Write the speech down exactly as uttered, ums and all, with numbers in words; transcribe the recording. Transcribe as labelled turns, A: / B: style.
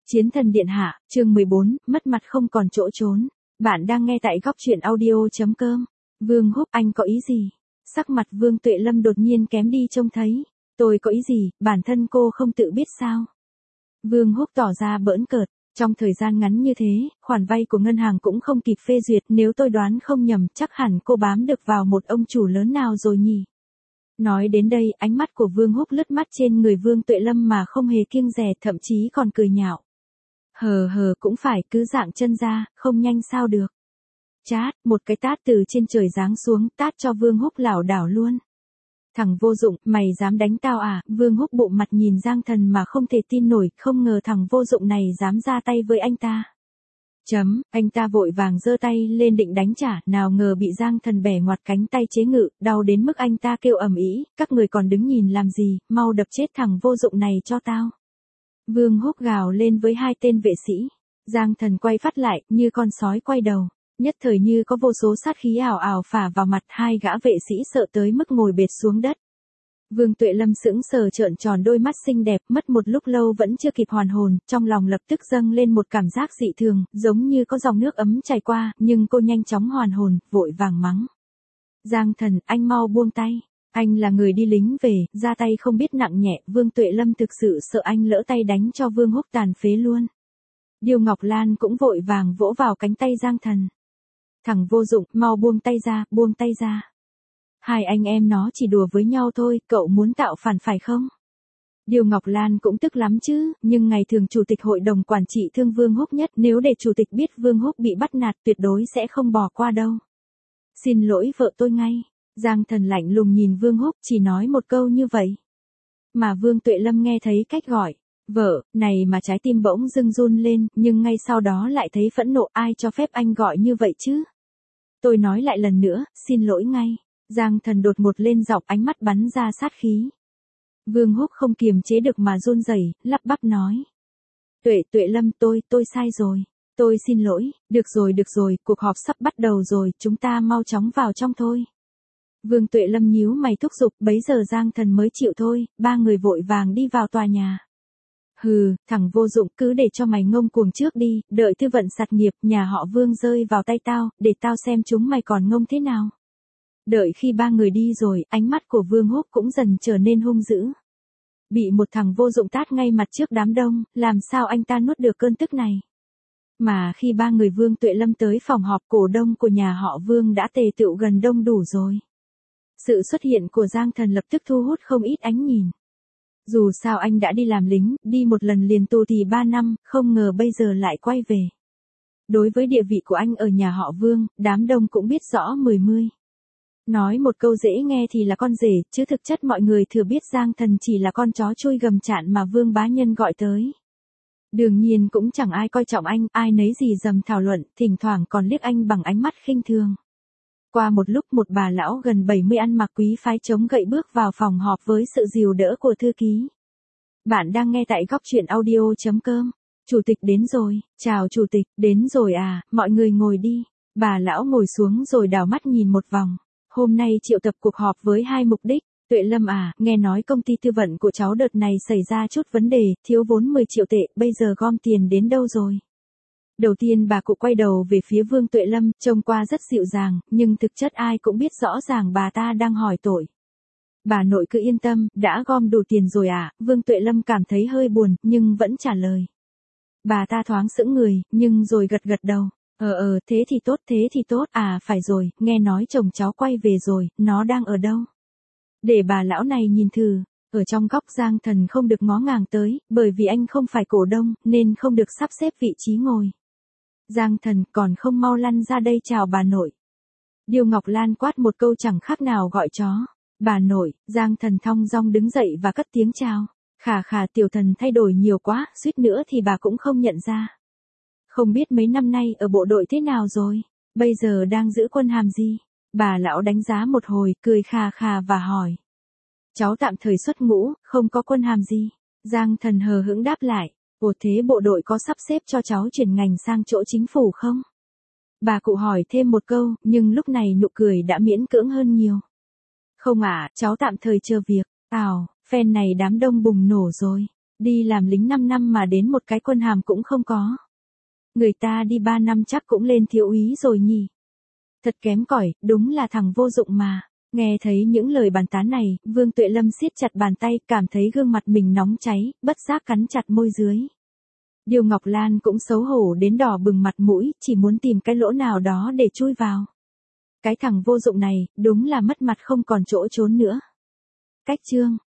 A: Chiến thần điện hạ, chương mười bốn, mất mặt không còn chỗ trốn. Bạn đang nghe tại góc truyện audio.com. Vương Húc, anh có ý gì? Sắc mặt Vương Tuệ Lâm đột nhiên kém đi trông thấy. Tôi có ý gì, bản thân cô không tự biết sao? Vương Húc tỏ ra bỡn cợt. Trong thời gian ngắn như thế, khoản vay của ngân hàng cũng không kịp phê duyệt, nếu tôi đoán không nhầm, chắc hẳn cô bám được vào một ông chủ lớn nào rồi nhỉ? Nói đến đây, ánh mắt của Vương Húc lướt mắt trên người Vương Tuệ Lâm mà không hề kiêng dè, thậm chí còn cười nhạo. Hờ hờ, cũng phải, cứ dạng chân ra, không nhanh sao được. Chát, một cái tát từ trên trời giáng xuống, tát cho Vương Húc lảo đảo luôn. Thằng vô dụng, mày dám đánh tao à? Vương Húc bụng mặt nhìn Giang Thần mà không thể tin nổi, không ngờ thằng vô dụng này dám ra tay với anh ta. Chấm, anh ta vội vàng giơ tay lên định đánh trả, nào ngờ bị Giang Thần bẻ ngoặt cánh tay chế ngự, đau đến mức anh ta kêu ầm ĩ, các người còn đứng nhìn làm gì, mau đập chết thằng vô dụng này cho tao. Vương Húc gào lên với hai tên vệ sĩ. Giang Thần quay phát lại, như con sói quay đầu. Nhất thời như có vô số sát khí ảo ảo phả vào mặt, hai gã vệ sĩ sợ tới mức ngồi bệt xuống đất. Vương Tuệ Lâm sững sờ trợn tròn đôi mắt xinh đẹp, mất một lúc lâu vẫn chưa kịp hoàn hồn, trong lòng lập tức dâng lên một cảm giác dị thường, giống như có dòng nước ấm chảy qua, nhưng cô nhanh chóng hoàn hồn, vội vàng mắng. Giang Thần, anh mau buông tay. Anh là người đi lính về, ra tay không biết nặng nhẹ, Vương Tuệ Lâm thực sự sợ anh lỡ tay đánh cho Vương Húc tàn phế luôn. Điêu Ngọc Lan cũng vội vàng vỗ vào cánh tay Giang Thần. Thằng vô dụng, mau buông tay ra, buông tay ra. Hai anh em nó chỉ đùa với nhau thôi, cậu muốn tạo phản phải không? Điêu Ngọc Lan cũng tức lắm chứ, nhưng ngày thường chủ tịch hội đồng quản trị thương Vương Húc nhất, nếu để chủ tịch biết Vương Húc bị bắt nạt tuyệt đối sẽ không bỏ qua đâu. Xin lỗi vợ tôi ngay. Giang Thần lạnh lùng nhìn Vương Húc, chỉ nói một câu như vậy. Mà Vương Tuệ Lâm nghe thấy cách gọi, vợ, này mà trái tim bỗng dưng run lên, nhưng ngay sau đó lại thấy phẫn nộ, ai cho phép anh gọi như vậy chứ? Tôi nói lại lần nữa, xin lỗi ngay. Giang Thần đột ngột lên giọng, ánh mắt bắn ra sát khí. Vương Húc không kiềm chế được mà run rẩy, lắp bắp nói. Tuệ Tuệ Lâm, tôi, tôi sai rồi. Tôi xin lỗi, được rồi được rồi, cuộc họp sắp bắt đầu rồi, chúng ta mau chóng vào trong thôi. Vương Tuệ Lâm nhíu mày thúc giục, bấy giờ Giang Thần mới chịu thôi, ba người vội vàng đi vào tòa nhà. Hừ, thằng vô dụng, cứ để cho mày ngông cuồng trước đi, đợi tư vận sạt nghiệp, nhà họ Vương rơi vào tay tao, để tao xem chúng mày còn ngông thế nào. Đợi khi ba người đi rồi, ánh mắt của Vương Húc cũng dần trở nên hung dữ. Bị một thằng vô dụng tát ngay mặt trước đám đông, làm sao anh ta nuốt được cơn tức này. Mà khi ba người Vương Tuệ Lâm tới phòng họp, cổ đông của nhà họ Vương đã tề tựu gần đông đủ rồi. Sự xuất hiện của Giang Thần lập tức thu hút không ít ánh nhìn. Dù sao anh đã đi làm lính, đi một lần liền tù thì ba năm, không ngờ bây giờ lại quay về. Đối với địa vị của anh ở nhà họ Vương, đám đông cũng biết rõ mười mươi. Nói một câu dễ nghe thì là con rể, chứ thực chất mọi người thừa biết Giang Thần chỉ là con chó chui gầm chạn mà Vương bá nhân gọi tới. Đương nhiên cũng chẳng ai coi trọng anh, ai nấy gì dầm thảo luận, thỉnh thoảng còn liếc anh bằng ánh mắt khinh thường. Qua một lúc, một bà lão gần bảy mươi ăn mặc quý phái chống gậy bước vào phòng họp với sự dìu đỡ của thư ký. Bạn đang nghe tại góc truyện audio.com. Chủ tịch đến rồi, chào chủ tịch, đến rồi à, mọi người ngồi đi. Bà lão ngồi xuống rồi đảo mắt nhìn một vòng. Hôm nay triệu tập cuộc họp với hai mục đích. Tuệ Lâm à, nghe nói công ty tư vận của cháu đợt này xảy ra chút vấn đề, thiếu vốn mười triệu tệ, bây giờ gom tiền đến đâu rồi? Đầu tiên bà cụ quay đầu về phía Vương Tuệ Lâm, trông qua rất dịu dàng, nhưng thực chất ai cũng biết rõ ràng bà ta đang hỏi tội. Bà nội cứ yên tâm, đã gom đủ tiền rồi à? Vương Tuệ Lâm cảm thấy hơi buồn, nhưng vẫn trả lời. Bà ta thoáng sững người, nhưng rồi gật gật đầu. Ờ ờ, thế thì tốt, thế thì tốt, à phải rồi, nghe nói chồng cháu quay về rồi, nó đang ở đâu? Để bà lão này nhìn thử. Ở trong góc Giang Thần không được ngó ngàng tới, bởi vì anh không phải cổ đông, nên không được sắp xếp vị trí ngồi. Giang Thần, còn không mau lăn ra đây chào bà nội. Điêu Ngọc Lan quát một câu chẳng khác nào gọi chó. Bà nội, Giang Thần thong dong đứng dậy và cất tiếng chào. Khà khà, tiểu thần thay đổi nhiều quá, suýt nữa thì bà cũng không nhận ra. Không biết mấy năm nay ở bộ đội thế nào rồi, bây giờ đang giữ quân hàm gì? Bà lão đánh giá một hồi, cười khà khà và hỏi. Cháu tạm thời xuất ngũ, không có quân hàm gì. Giang Thần hờ hững đáp lại. Ồ, thế bộ đội có sắp xếp cho cháu chuyển ngành sang chỗ chính phủ không? Bà cụ hỏi thêm một câu, nhưng lúc này nụ cười đã miễn cưỡng hơn nhiều. Không ạ, à, cháu tạm thời chờ việc. Ào, phen này đám đông bùng nổ rồi. Đi làm lính năm năm mà đến một cái quân hàm cũng không có. Người ta đi ba năm chắc cũng lên thiếu úy rồi nhỉ. Thật kém cỏi, đúng là thằng vô dụng mà. Nghe thấy những lời bàn tán này, Vương Tuệ Lâm siết chặt bàn tay, cảm thấy gương mặt mình nóng cháy, bất giác cắn chặt môi dưới. Điều Ngọc Lan cũng xấu hổ đến đỏ bừng mặt mũi, chỉ muốn tìm cái lỗ nào đó để chui vào. Cái thằng vô dụng này, đúng là mất mặt không còn chỗ trốn nữa. Cách chương